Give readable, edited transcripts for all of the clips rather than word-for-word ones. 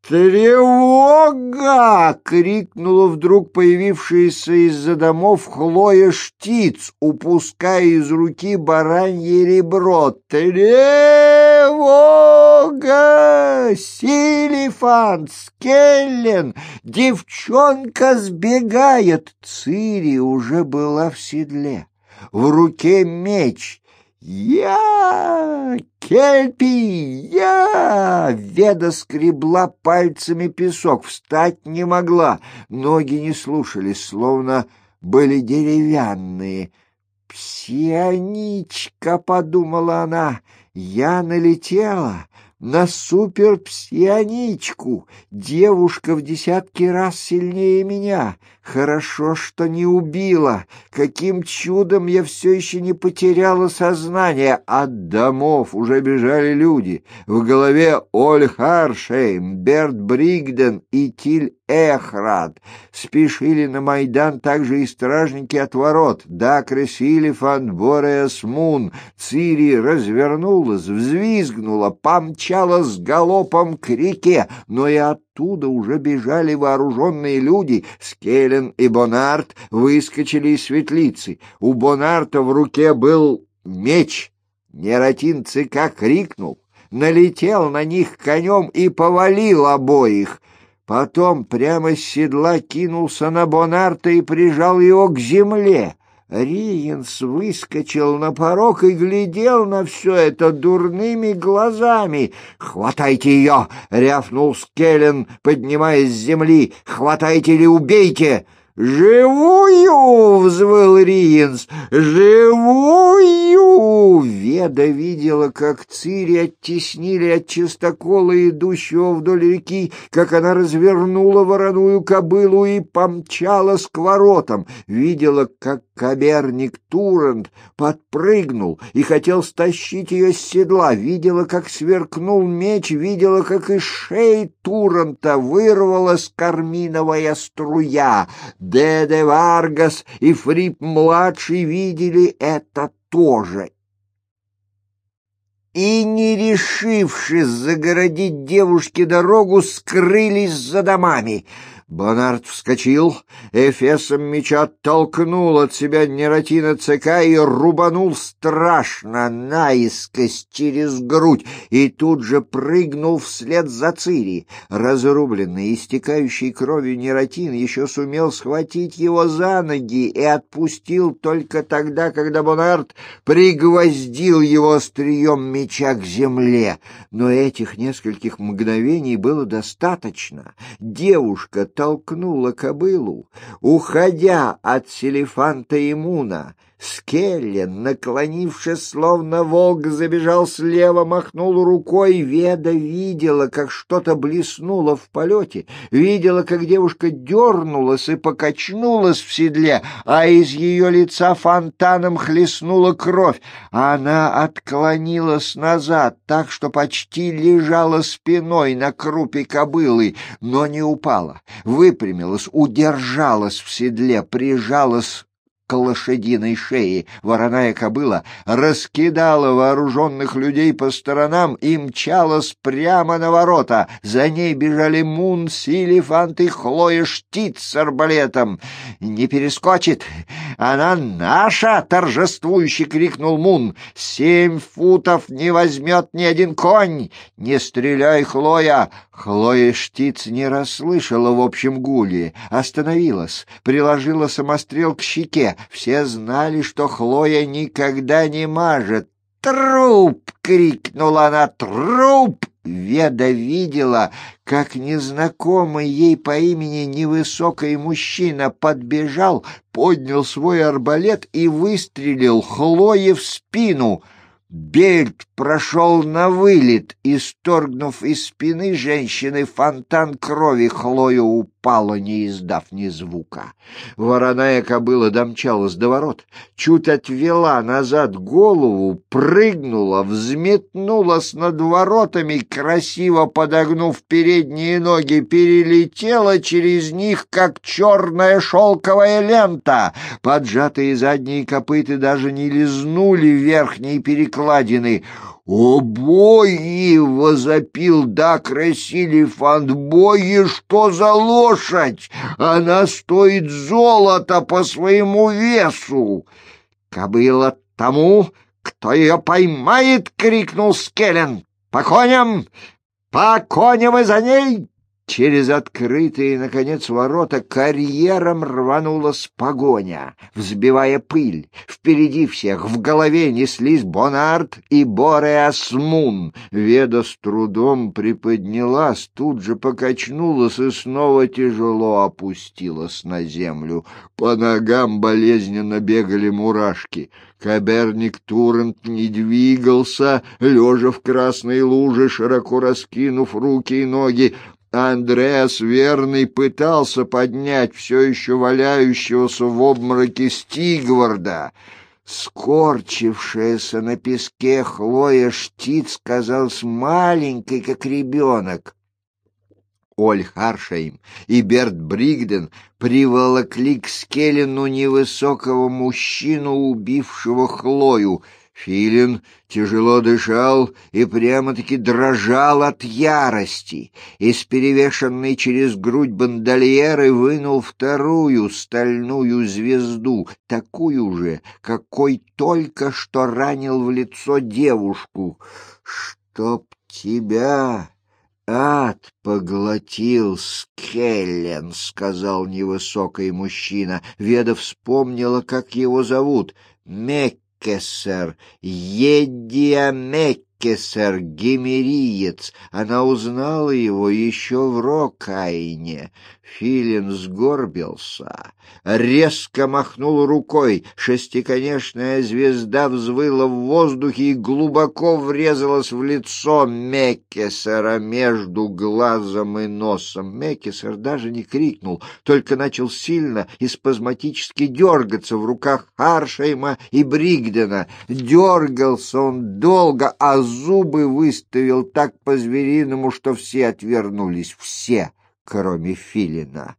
«Тревога!» — крикнула вдруг появившаяся из-за домов Хлоя Штиц, упуская из руки баранье ребро. «Тревога! Силифан! Скеллен! Девчонка сбегает!» Цири уже была в седле. В руке меч. «Я! Кельпи! Я!» Веда скребла пальцами песок, встать не могла, ноги не слушались, словно были деревянные. «Псионичка!» — подумала она. «Я налетела на суперпсионичку. Девушка в десятки раз сильнее меня. Хорошо, что не убила. Каким чудом я все еще не потеряла сознание. От домов уже бежали люди. В голове Оль Харшейм, Берт Бригден и Тиль Эхрад. Спешили на Майдан также и стражники от ворот. Дакре Силифан, Бореас Мун. Цири развернулась, взвизгнула, помчалась галопом к реке, но и оттуда уже бежали вооруженные люди. Скеллен и Бонарт выскочили из светлицы. У Бонарта в руке был меч. Нератин ЦК крикнул, налетел на них конем и повалил обоих. Потом прямо с седла кинулся на Бонарта и прижал его к земле. Риенс выскочил на порог и глядел на все это дурными глазами. «Хватайте ее!» — рявкнул Скеллен, поднимаясь с земли. «Хватайте или убейте!» «Живую!» — взвыл Риенс. «Живую!» Веда видела, как Цири оттеснили от чистокола, идущего вдоль реки, как она развернула вороную кобылу и помчалась к воротам. Видела, как каберник Турант подпрыгнул и хотел стащить ее с седла. Видела, как сверкнул меч. Видела, как из шеи Туранта вырвалась карминовая струя. Деде Варгас и Фрип-младший видели это тоже. И, не решившись загородить девушке дорогу, скрылись за домами. Бонарт вскочил, эфесом меча оттолкнул от себя Нератина ЦК и рубанул страшно наискось через грудь, и тут же прыгнул вслед за Цири. Разрубленный, истекающий кровью Нератин еще сумел схватить его за ноги и отпустил только тогда, когда Бонарт пригвоздил его острием меча к земле. Но этих нескольких мгновений было достаточно. Девушка толкнула кобылу, уходя от Селифанта и Муна. Скеллен, наклонившись, словно волк, забежал слева, махнул рукой. Веда видела, как что-то блеснуло в полете, видела, как девушка дернулась и покачнулась в седле, а из ее лица фонтаном хлестнула кровь. Она отклонилась назад, так что почти лежала спиной на крупе кобылы, но не упала, выпрямилась, удержалась в седле, прижалась к лошадиной шее. Вороная кобыла раскидала вооруженных людей по сторонам и мчалась прямо на ворота. За ней бежали Мун, Силифант и Хлоя Штиц с арбалетом. «Не перескочит! Она наша!» — торжествующе крикнул Мун. «7 футов не возьмет ни один конь! Не стреляй, Хлоя!» Хлоя Штиц не расслышала в общем гуле, остановилась, приложила самострел к щеке. Все знали, что Хлоя никогда не мажет. «Труп!» — крикнула она. «Труп!» Веда видела, как незнакомый ей по имени невысокий мужчина подбежал, поднял свой арбалет и выстрелил Хлое в спину. Бельт прошел на вылет, исторгнув из спины женщины фонтан крови. Хлоя упала, не издав ни звука. Вороная кобыла домчалась до ворот, чуть отвела назад голову, прыгнула, взметнулась над воротами, красиво подогнув передние ноги, перелетела через них, как черная шелковая лента. Поджатые задние копыты даже не лизнули верхней перекладины. «О, боги!» — возопил Дакре Силифант. «Боги, что за лошадь? Она стоит золота по своему весу!» «Кобыла тому, кто ее поймает!» — крикнул Скеллен. «По коням! По коням и за ней!» Через открытые, наконец, ворота карьером рванулась погоня, взбивая пыль. Впереди всех в голове неслись Бонарт и Бореас Мун. Веда с трудом приподнялась, тут же покачнулась и снова тяжело опустилась на землю. По ногам болезненно бегали мурашки. Каберник Турент не двигался, лежа в красной луже, широко раскинув руки и ноги. Андреас Верный пытался поднять все еще валяющегося в обмороке Стигварда. Скорчившаяся на песке Хлоя Штиц казалась маленькой, как ребенок. Оль Харшейм и Берт Бригден приволокли к Скеллену невысокого мужчину, убившего Хлою. Филин тяжело дышал и прямо-таки дрожал от ярости. Из перевешенной через грудь бандольеры вынул вторую стальную звезду, такую же, какой только что ранил в лицо девушку. «Чтоб тебя ад поглотил, Скеллен», — сказал невысокий мужчина. Веда вспомнила, как его зовут. Меккесер, Едия Меккесер, гиммериец. Она узнала его еще в Рокайне. Филин сгорбился, резко махнул рукой. Шестиконечная звезда взвыла в воздухе и глубоко врезалась в лицо Меккесера между глазом и носом. Меккесер даже не крикнул, только начал сильно и спазматически дергаться в руках Харшейма и Бригдена. Дергался он долго, а зубы выставил так по-звериному, что все отвернулись, все, кроме Филина.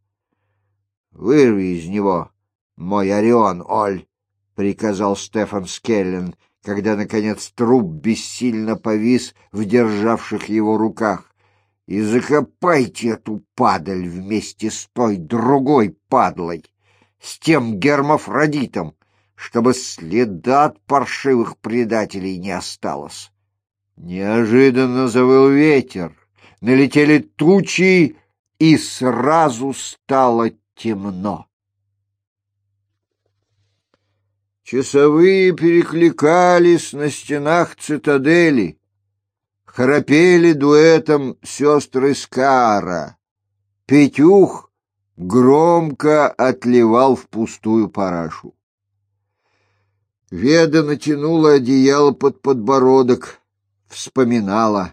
«Вырви из него мой Орион, Оль!» — приказал Стефан Скеллен, когда, наконец, труп бессильно повис в державших его руках. «И закопайте эту падаль вместе с той другой падлой, с тем гермафродитом, чтобы следа от паршивых предателей не осталось». Неожиданно завыл ветер, налетели тучи, и сразу стало темно. Часовые перекликались на стенах цитадели, храпели дуэтом сестры Скара. Петюх громко отливал в пустую парашу. Веда натянула одеяло под подбородок, вспоминала.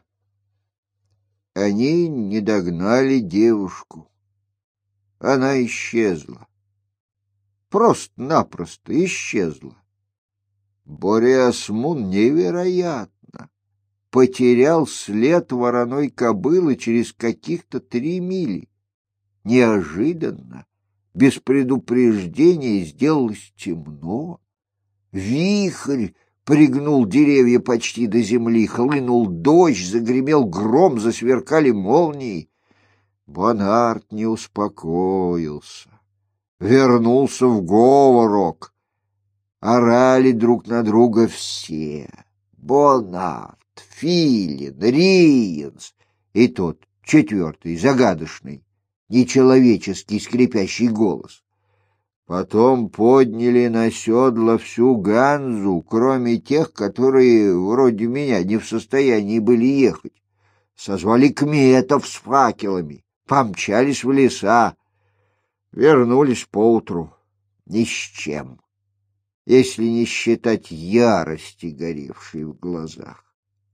Они не догнали девушку. Она исчезла. Просто-напросто исчезла. Бореас Мун невероятно потерял след вороной кобылы через каких-то 3 мили. Неожиданно, без предупреждения, сделалось темно. Вихрь пригнул деревья почти до земли, хлынул дождь, загремел гром, засверкали молнии. Бонарт не успокоился, вернулся в Говорок. Орали друг на друга все: Бонарт, Филин, Риенс и тот, 4-й, загадочный, нечеловеческий скрипящий голос. Потом подняли на седло всю Ганзу, кроме тех, которые, вроде меня, не в состоянии были ехать. Созвали кметов с факелами, помчались в леса, вернулись поутру ни с чем, если не считать ярости, горевшей в глазах.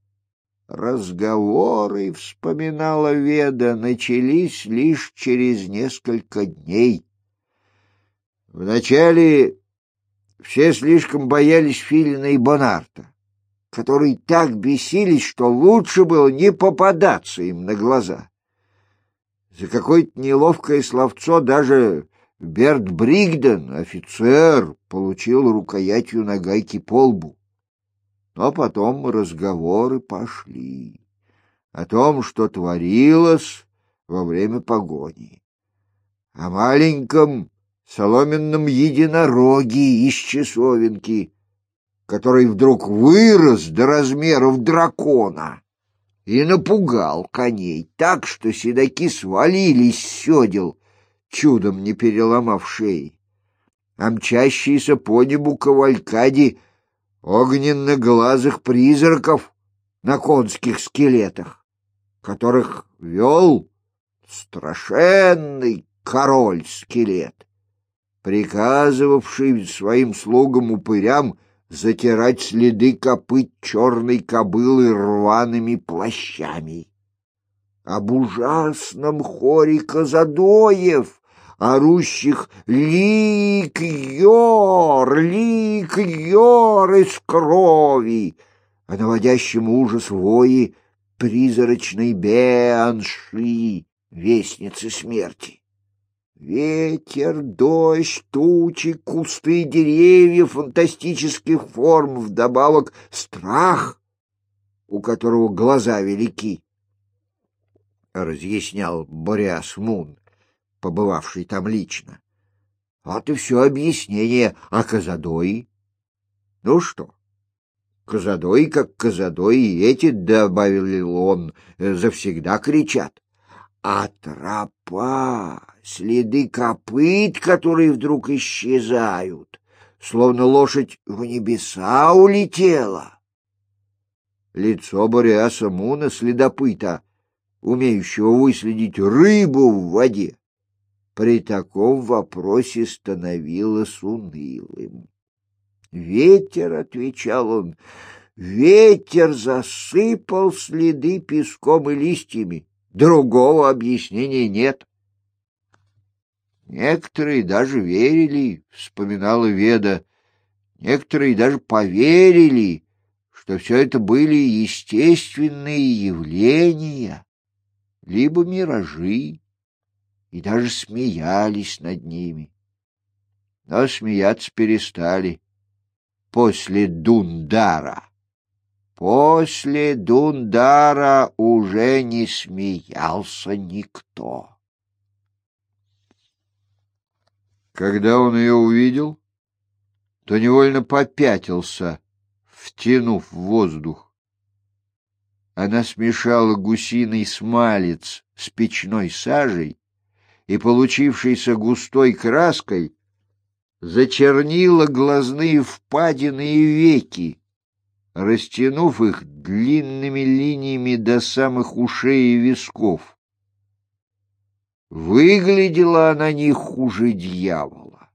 Разговоры, вспоминала Веда, начались лишь через несколько дней. Вначале все слишком боялись Филина и Бонарта, которые так бесились, что лучше было не попадаться им на глаза. За какое-то неловкое словцо даже Берт Бригден, офицер, получил рукоятью нагайки по лбу. Но потом разговоры пошли о том, что творилось во время погони, о маленьком соломенном единороге из часовенки, который вдруг вырос до размеров дракона и напугал коней так, что седаки свалились с седел, чудом не переломав шеи, а мчащиеся по небу кавалькаде огненно-глазых призраков на конских скелетах, которых вел страшенный король-скелет, приказывавший своим слугам-упырям затирать следы копыт черной кобылы рваными плащами. Об ужасном хоре казадоев, орущих «Лик-йор! Лик-йор!» из крови, о наводящем ужас вои призрачной Беанши, вестницы смерти. Ветер, дождь, тучи, кусты, деревья фантастических форм, вдобавок страх, у которого глаза велики, разъяснял Бориас Мун, побывавший там лично. Вот и все объяснение о Казадое. Ну что, Казадои как Казадои, и эти, добавил он, завсегда кричат. А тропа, следы копыт, которые вдруг исчезают, словно лошадь в небеса улетела. Лицо Бориаса Муна, следопыта, умеющего выследить рыбу в воде, при таком вопросе становилось унылым. «Ветер», — отвечал он, — «ветер засыпал следы песком и листьями. Другого объяснения нет». Некоторые даже верили, вспоминала Веда, некоторые даже поверили, что все это были естественные явления, либо миражи, и даже смеялись над ними. Но смеяться перестали после Дундара. После Дундара уже не смеялся никто. Когда он ее увидел, то невольно попятился, втянув воздух. Она смешала гусиный смалец с печной сажей и, получившейся густой краской, зачернила глазные впадины и веки, растянув их длинными линиями до самых ушей и висков. Выглядела она не хуже дьявола.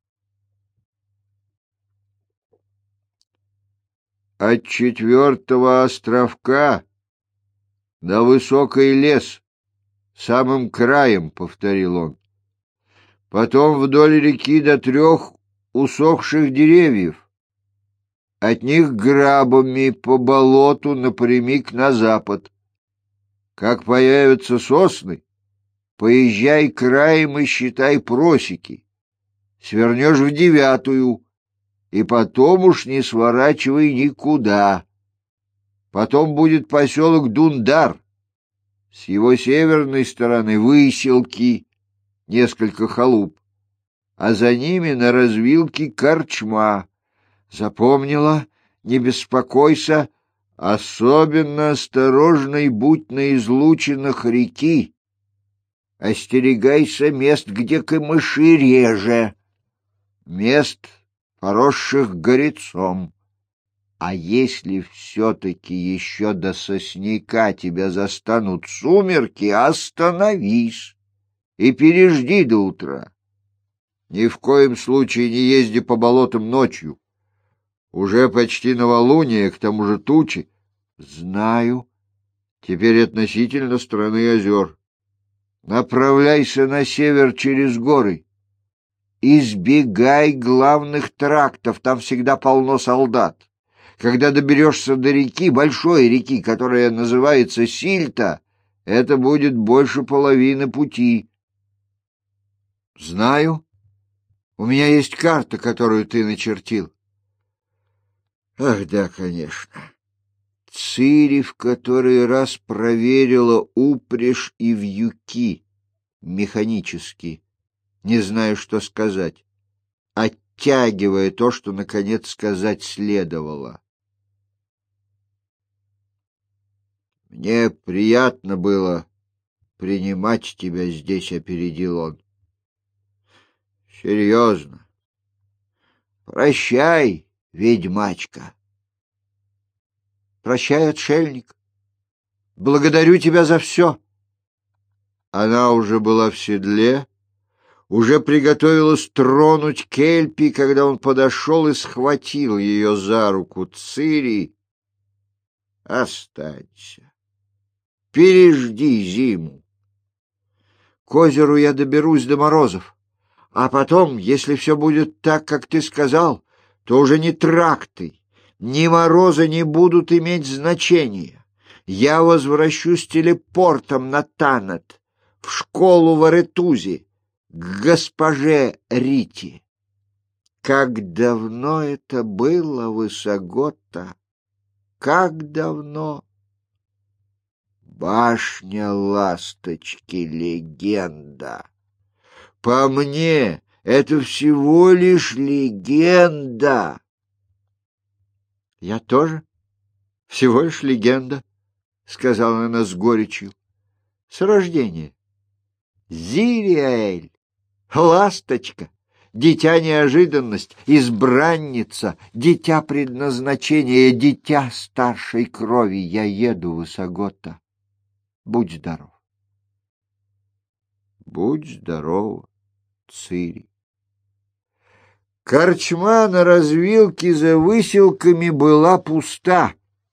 От 4-го островка на высокий лес, самым краем, — повторил он. Потом вдоль реки до 3 усохших деревьев. От них грабами по болоту напрямик на запад. Как появятся сосны, поезжай краем и считай просеки. Свернешь в 9-ю, и потом уж не сворачивай никуда. Потом будет поселок Дундар. С его северной стороны выселки, несколько халуп, а за ними на развилке корчма. Запомнила? Не беспокойся, особенно осторожной будь на излучинах реки. Остерегайся мест, где камыши реже, мест, поросших горецом. А если все-таки еще до сосняка тебя застанут сумерки, остановись и пережди до утра. Ни в коем случае не езди по болотам ночью. Уже почти новолуние, к тому же тучи. Знаю. Теперь относительно страны озер. Направляйся на север через горы. Избегай главных трактов, там всегда полно солдат. Когда доберешься до реки, большой реки, которая называется Сильта, это будет больше половины пути. Знаю. У меня есть карта, которую ты начертил. Ах, да, конечно. Цири в который раз проверила упряжь и вьюки механически, не зная, что сказать, оттягивая то, что, наконец, сказать следовало. «Мне приятно было принимать тебя здесь», — опередил он. «Серьезно. Прощай, ведьмачка». «Прощай, отшельник. Благодарю тебя за все». Она уже была в седле, уже приготовилась тронуть Кельпи, когда он подошел и схватил ее за руку. «Цири, останься. Пережди зиму. К озеру я доберусь до морозов, а потом, если все будет так, как ты сказал, то уже ни тракты, ни морозы не будут иметь значения. Я возвращусь телепортом на Танат, в школу в Аретузе, к госпоже Рите». Как давно это было, Высогота, как давно! Башня Ласточки — легенда. По мне, это всего лишь легенда. Я тоже всего лишь легенда, — сказала она с горечью. С рождения. Зириэль, ласточка, дитя неожиданность, избранница, дитя предназначения, дитя старшей крови. Я еду, Высогота. Будь здоров. Будь здоров, Цири. Корчма на развилке за выселками была пуста.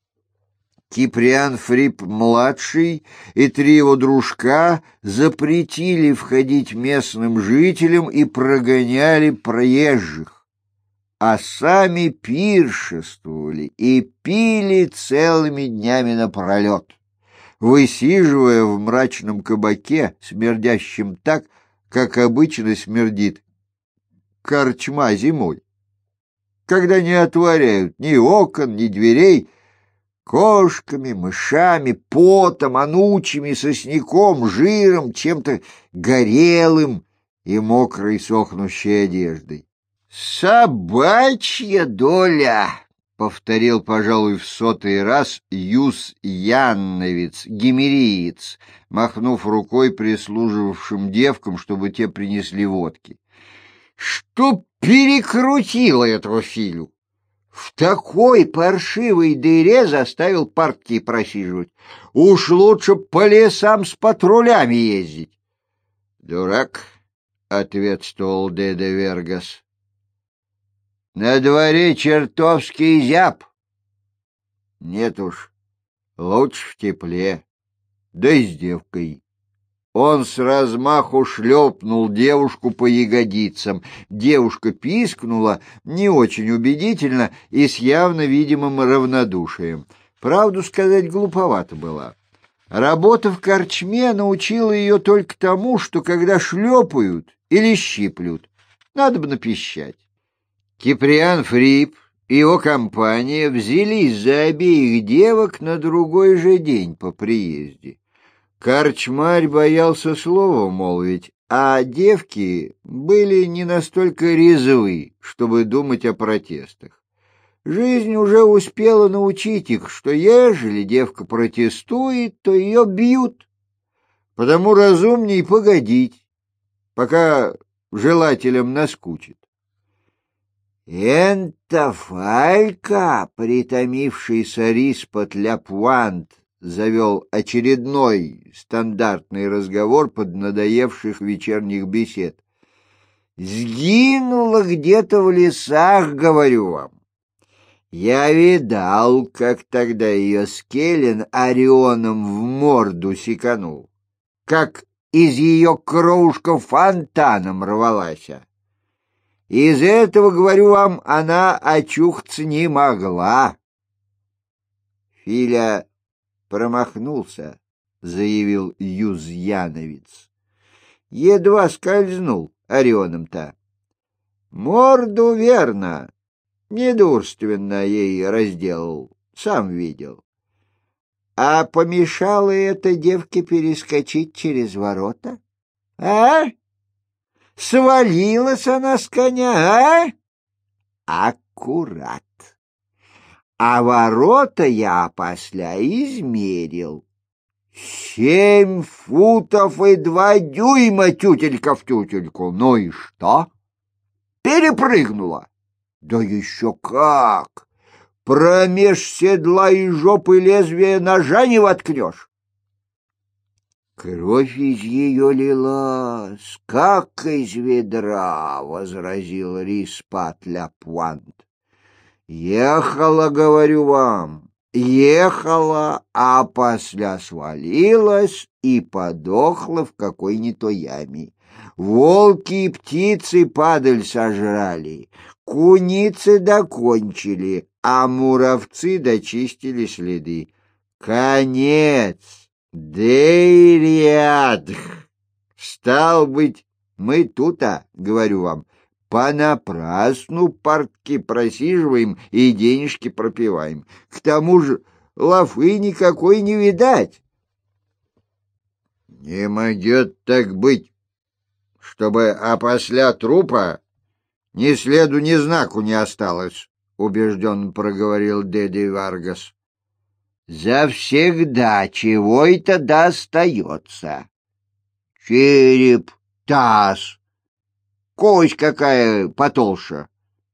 Киприан Фрип-младший и 3 его дружка запретили входить местным жителям и прогоняли проезжих, а сами пиршествовали и пили целыми днями напролет, высиживая в мрачном кабаке, смердящем так, как обычно смердит корчма зимой, когда не отворяют ни окон, ни дверей, кошками, мышами, потом, анучами, сосняком, жиром, чем-то горелым и мокрой сохнущей одеждой. «Собачья доля!» — повторил, пожалуй, в 100-й раз Юс Янновец, гимериец, махнув рукой прислуживавшим девкам, чтобы те принесли водки. «Что перекрутило этого Филю? В такой паршивой дыре заставил партии просиживать. Уж лучше по лесам с патрулями ездить». «Дурак», — ответствовал Деде Вергас. «На дворе чертовский зяб. Нет уж, лучше в тепле, да и с девкой». Он с размаху шлепнул девушку по ягодицам. Девушка пискнула не очень убедительно и с явно видимым равнодушием. Правду сказать, глуповата была. Работа в корчме научила ее только тому, что когда шлепают или щиплют, надо бы напищать. Киприан Фрип и его компания взялись за обеих девок на другой же день по приезде. Корчмарь боялся слова молвить, а девки были не настолько резвы, чтобы думать о протестах. Жизнь уже успела научить их, что ежели девка протестует, то ее бьют. Потому разумней погодить, пока желателям наскучит. Энтофалька, притомившийся Риспот Ляпуант, завел очередной стандартный разговор под надоевших вечерних бесед. «Сгинула где-то в лесах, говорю вам. Я видал, как тогда ее Скелен Орионом в морду секанул, как из ее кровушка фонтаном рвалась. Из этого, говорю вам, она очухаться не могла». Филя промахнулся, — заявил Юзьяновец. Едва скользнул Орионом-то. Морду верно, Недурственно ей разделал, сам видел. А помешало это девке перескочить через ворота? А? Свалилась она с коня, а? Аккурат. А ворота я опосля измерил. 7 футов и 2 дюйма тютелька в тютельку. Ну и что? Перепрыгнула. Да еще как! Промеж седла и жопы лезвия ножа не воткнешь. Кровь из ее лилась, как из ведра, — возразил Риспат Ляпуант. Ехала, говорю вам, ехала, а после свалилась и подохла в какой не то яме. Волки и птицы падаль сожрали, куницы докончили, а муравцы дочистили следы. Конец! Дейрядх! Стал быть, мы тут-то, говорю вам, понапрасну портки просиживаем и денежки пропиваем. К тому же лафы никакой не видать. Не могет так быть, чтобы опосля трупа ни следу, ни знаку не осталось, — убежденно проговорил Деде Варгас. Завсегда чего это достается. Череп, таз, кость какая потолще.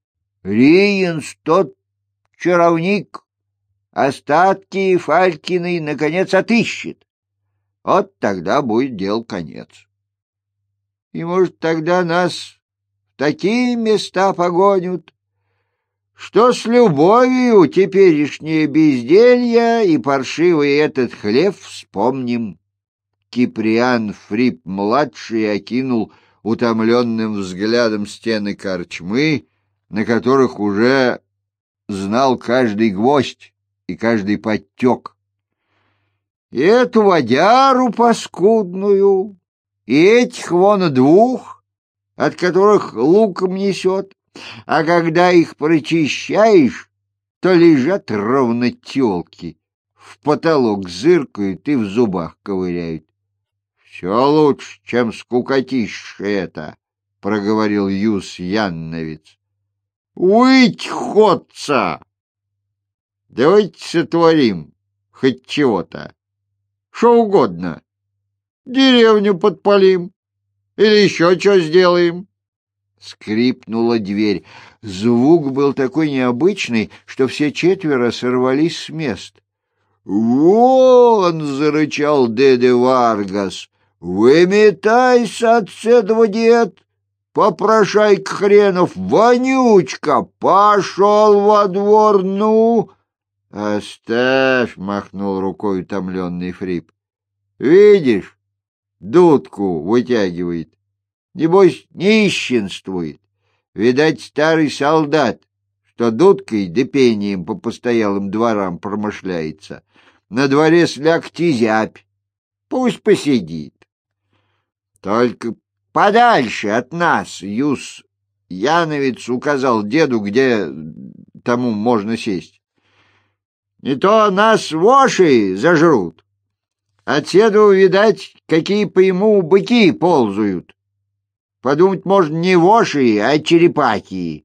Риенс тот чаровник остатки Фалькиной наконец отыщет. Вот тогда будет дел конец. И, может, тогда нас в такие места погонят, что с любовью теперешнее безделье и паршивый этот хлеб вспомним. Киприан Фрип-младший окинул утомленным взглядом стены корчмы, на которых уже знал каждый гвоздь и каждый подтек. И эту водяру паскудную, и этих вон 2, от которых луком несет, а когда их прочищаешь, то лежат ровно тёлки, в потолок зыркают и в зубах ковыряют. — Все лучше, чем скукотища это, — проговорил Юс Янновец. — Уйдь, ходца! Давайте сотворим хоть чего-то. Что угодно. Деревню подпалим или еще что сделаем. Скрипнула дверь. Звук был такой необычный, что все 4 сорвались с мест. «Вон!» — зарычал Деде Варгас. «Выметайся отседва, дед! Попрошайка хренов, вонючка! Пошел во двор, ну!» «Оставь!» — махнул рукой утомленный Фрип. «Видишь, дудку вытягивает. Небось, нищенствует. Видать, старый солдат, что дудкой да пением по постоялым дворам промышляется. На дворе слягти зябь. Пусть посидит. Только подальше от нас, Юс Яновец указал деду, где тому можно сесть. Не то нас воши зажрут. Отседу, видать, какие по ему быки ползают. Подумать можно не воши, а черепахи.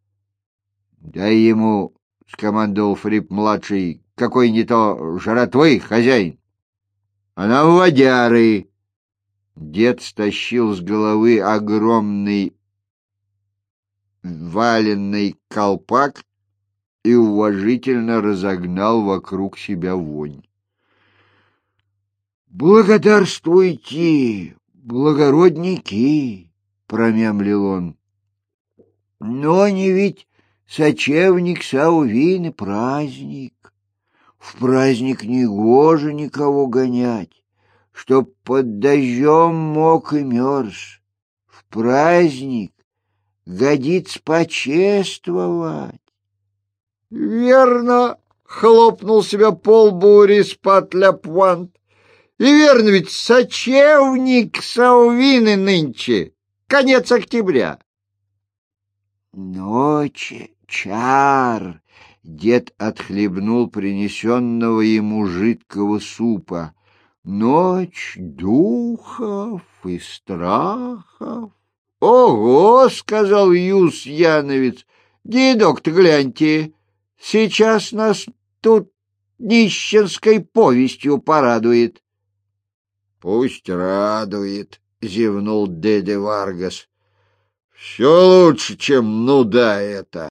— Дай ему, — скомандовал Фрип-младший, — какой не то жратвы, хозяин. — Она в водяры. Дед стащил с головы огромный валенный колпак и уважительно разогнал вокруг себя вонь. — Благодарствуйте, благородники! — промямлил он. — Но не ведь сочевник Саувин и праздник. В праздник негоже никого гонять, чтоб под дождем мок и мерз. В праздник годится почествовать. — Верно! — хлопнул себя по лбу Риспат Ляпуант. — И верно ведь сочевник Саувины нынче. Конец октября. Ночи, чар. Дед отхлебнул принесенного ему жидкого супа. Ночь духов и страхов. — Ого! — сказал Юс Яновец. — Дедок-то гляньте, сейчас нас тут нищенской повестью порадует. — Пусть радует, — зевнул дядя Варгас. — Все лучше, чем нуда эта.